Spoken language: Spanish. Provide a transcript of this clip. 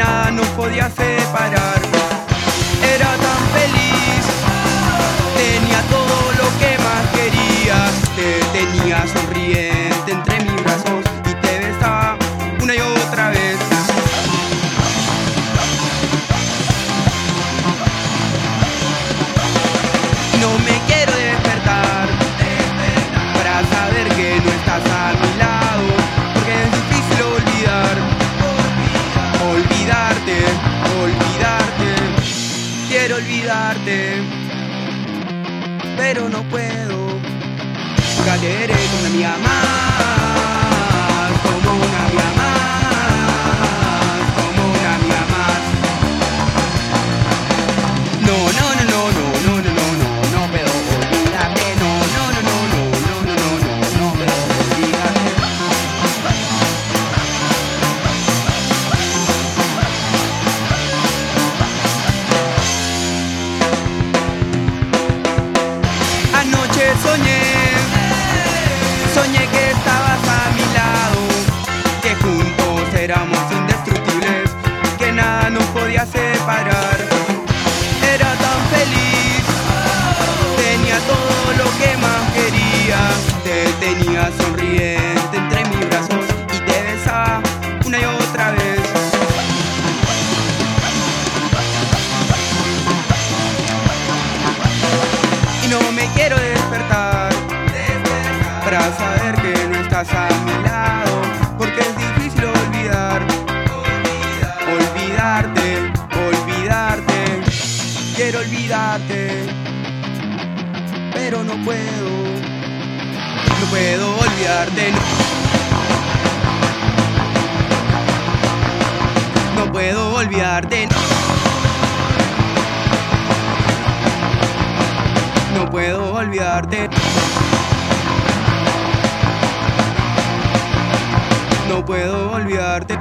nada nos podía separar. Era tan feliz, tenía todo lo que más quería. Te tenía sonriente entre mis brazos y te besaba una y otra vez. No me quiero despertar para saber que no estás a mi lado, porque es difícil olvidarte. Quiero olvidarte, pero no puedo. Porque eres una amiga más, como una amiga más, como una amiga más. No, no, no, no, no, no, no, no, no, no puedo olvidarte. No, no, no, no, no, no, no, no, no, no puedo olvidarte. Anoche soñé que estabas a mi lado, que juntos éramos indestructibles, que nada nos podía separar. Era tan feliz, tenía todo lo que más quería. Te tenía sonriente entre mis brazos y te besaba una y otra vez. Y no me quiero despertar para saber que no estás a mi lado, porque es difícil olvidarte. Quiero olvidarte, pero no puedo olvidarte. No puedo olvidarte. No puedo olvidarte. No puedo olvidarte.